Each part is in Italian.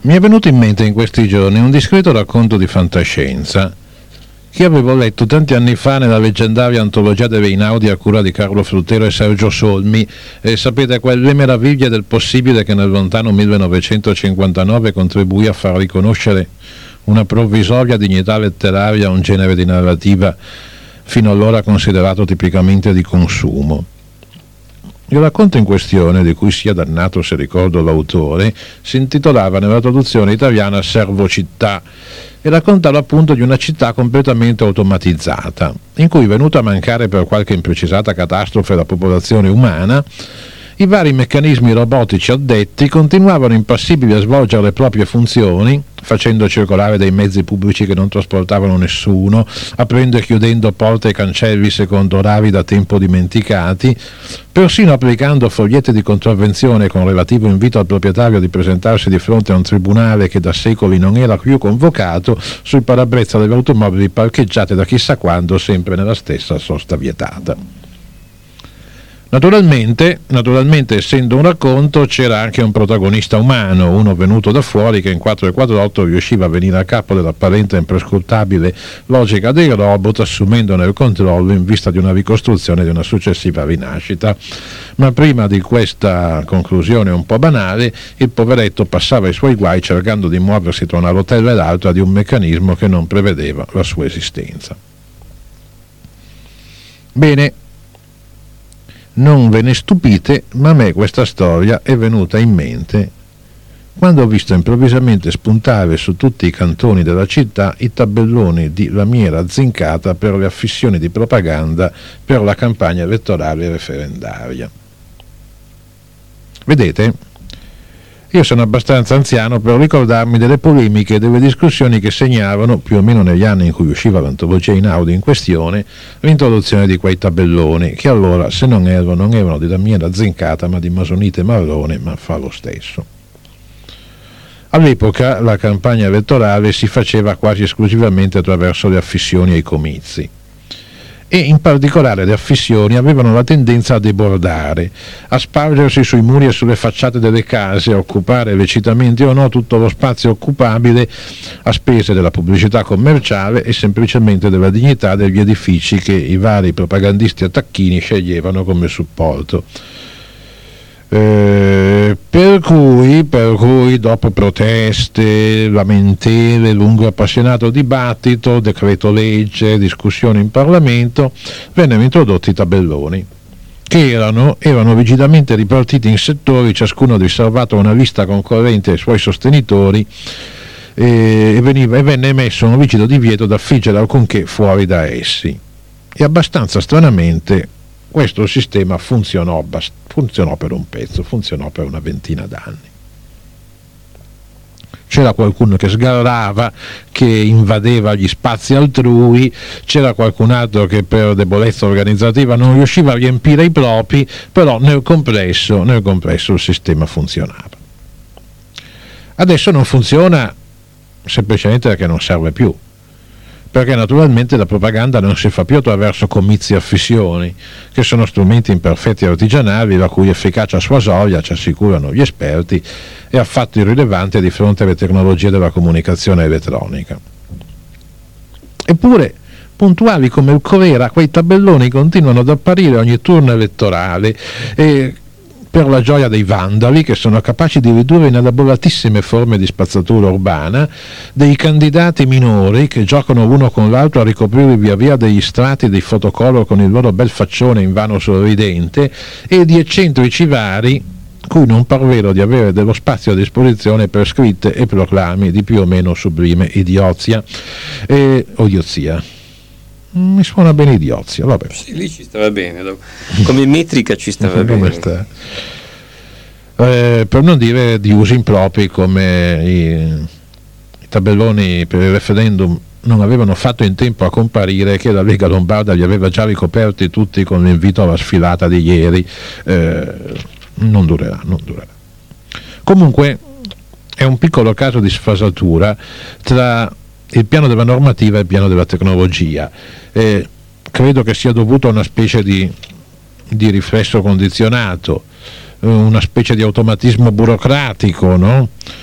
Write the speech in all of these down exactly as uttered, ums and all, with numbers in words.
Mi è venuto in mente in questi giorni un discreto racconto di fantascienza che avevo letto tanti anni fa nella leggendaria antologia dei Einaudi a cura di Carlo Fruttero e Sergio Solmi, e sapete, quelle meraviglie del possibile che nel lontano millenovecentocinquantanove contribuì a far riconoscere una provvisoria dignità letteraria a un genere di narrativa fino allora considerato tipicamente di consumo. Il racconto in questione, di cui sia dannato se ricordo l'autore, si intitolava nella traduzione italiana Servocittà e raccontava appunto di una città completamente automatizzata, in cui, venuta a mancare per qualche imprecisata catastrofe la popolazione umana, i vari meccanismi robotici addetti continuavano impassibili a svolgere le proprie funzioni, facendo circolare dei mezzi pubblici che non trasportavano nessuno, aprendo e chiudendo porte e cancelli secondo orari da tempo dimenticati, persino applicando foglietti di contravvenzione con relativo invito al proprietario di presentarsi di fronte a un tribunale che da secoli non era più convocato sui parabrezza delle automobili parcheggiate da chissà quando, sempre nella stessa sosta vietata. Naturalmente, naturalmente, essendo un racconto, c'era anche un protagonista umano, uno venuto da fuori che in quattro e quarantotto riusciva a venire a capo dell'apparente e imprescrutabile logica dei robot, assumendone il controllo in vista di una ricostruzione di una successiva rinascita. Ma prima di questa conclusione un po' banale, il poveretto passava i suoi guai cercando di muoversi tra una rotella e l'altra di un meccanismo che non prevedeva la sua esistenza. Bene, non ve ne stupite, ma a me questa storia è venuta in mente quando ho visto improvvisamente spuntare su tutti i cantoni della città i tabelloni di lamiera zincata per le affissioni di propaganda per la campagna elettorale referendaria. Vedete? Io sono abbastanza anziano per ricordarmi delle polemiche e delle discussioni che segnavano, più o meno negli anni in cui usciva l'antologia Einaudi in questione, l'introduzione di quei tabelloni, che allora, se non erro, non erano di lamiera zincata ma di masonite marrone, ma fa lo stesso. All'epoca la campagna elettorale si faceva quasi esclusivamente attraverso le affissioni ai comizi, e in particolare le affissioni avevano la tendenza a debordare, a spargersi sui muri e sulle facciate delle case, a occupare lecitamente o no tutto lo spazio occupabile a spese della pubblicità commerciale e semplicemente della dignità degli edifici che i vari propagandisti attacchini sceglievano come supporto. Eh, per cui, per cui dopo proteste, lamentele, lungo appassionato dibattito, decreto legge, discussione in Parlamento, vennero introdotti i tabelloni che erano, erano rigidamente ripartiti in settori, ciascuno riservato a una lista concorrente ai suoi sostenitori, eh, e, veniva, e venne emesso un rigido divieto da affiggere alcunché fuori da essi. E abbastanza stranamente questo sistema funzionò, funzionò per un pezzo, funzionò per una ventina d'anni. C'era qualcuno che sgarrava, che invadeva gli spazi altrui, c'era qualcun altro che per debolezza organizzativa non riusciva a riempire i propri, però nel complesso, nel complesso il sistema funzionava. Adesso non funziona semplicemente perché non serve più, perché naturalmente la propaganda non si fa più attraverso comizi e affissioni, che sono strumenti imperfetti e artigianali la cui efficacia sua soglia, ci assicurano gli esperti, è affatto irrilevante di fronte alle tecnologie della comunicazione elettronica. Eppure, puntuali come il colera, quei tabelloni continuano ad apparire ogni turno elettorale, e per la gioia dei vandali, che sono capaci di ridurre in elaboratissime forme di spazzatura urbana, dei candidati minori che giocano l'uno con l'altro a ricoprire via via degli strati dei fotocolor con il loro bel faccione invano sorridente, e di eccentrici vari cui non parvero di avere dello spazio a disposizione per scritte e proclami di più o meno sublime idiozia e o idiozia. Mi suona bene idiozia, vabbè. Sì, lì ci stava bene, come metrica ci stava bene. Sta? Eh, per non dire di usi impropri come i, i tabelloni per il referendum non avevano fatto in tempo a comparire, che la Lega Lombarda li aveva già ricoperti tutti con l'invito alla sfilata di ieri. Eh, non durerà, non durerà. Comunque è un piccolo caso di sfasatura tra il piano della normativa e il piano della tecnologia. Eh, credo che sia dovuto a una specie di, di riflesso condizionato, una specie di automatismo burocratico, no?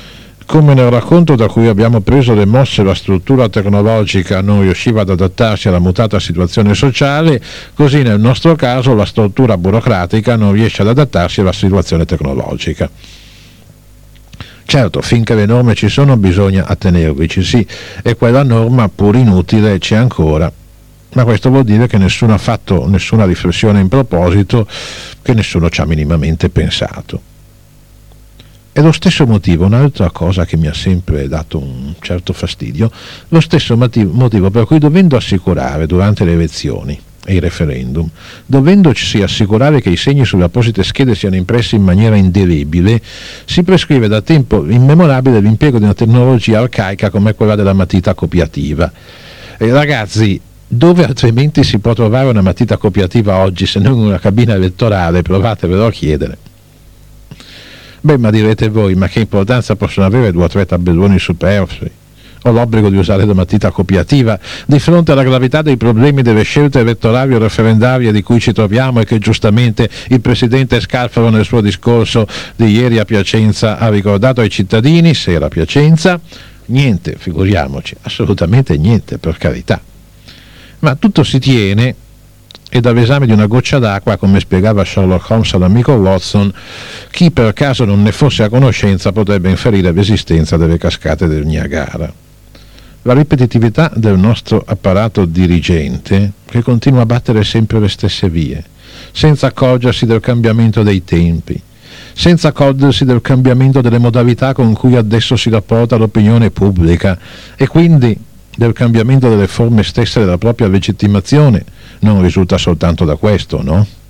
Come nel racconto da cui abbiamo preso le mosse, la struttura tecnologica non riusciva ad adattarsi alla mutata situazione sociale, così nel nostro caso la struttura burocratica non riesce ad adattarsi alla situazione tecnologica. Certo, finché le norme ci sono bisogna attenervici, sì, e quella norma, pur inutile, c'è ancora. Ma questo vuol dire che nessuno ha fatto nessuna riflessione in proposito, che nessuno ci ha minimamente pensato. È lo stesso motivo, un'altra cosa che mi ha sempre dato un certo fastidio, lo stesso motivo per cui, dovendo assicurare durante le elezioni e i referendum, dovendoci assicurare che i segni sulle apposite schede siano impressi in maniera indelebile, si prescrive da tempo immemorabile l'impiego di una tecnologia arcaica come quella della matita copiativa. E ragazzi, dove altrimenti si può trovare una matita copiativa oggi se non in una cabina elettorale? Provatevelo a chiedere. Beh, ma direte voi, ma che importanza possono avere due o tre tabelloni superflui? O l'obbligo di usare la matita copiativa di fronte alla gravità dei problemi delle scelte elettorali o referendarie di cui ci troviamo e che giustamente il presidente Scalfaro nel suo discorso di ieri a Piacenza ha ricordato ai cittadini, se era Piacenza? Niente, figuriamoci, assolutamente niente, per carità. Ma tutto si tiene, e dall'esame di una goccia d'acqua, come spiegava Sherlock Holmes all'amico Watson, chi per caso non ne fosse a conoscenza potrebbe inferire l'esistenza delle cascate del Niagara. La ripetitività del nostro apparato dirigente, che continua a battere sempre le stesse vie, senza accorgersi del cambiamento dei tempi, senza accorgersi del cambiamento delle modalità con cui adesso si rapporta l'opinione pubblica, e quindi del cambiamento delle forme stesse della propria legittimazione, non risulta soltanto da questo, no?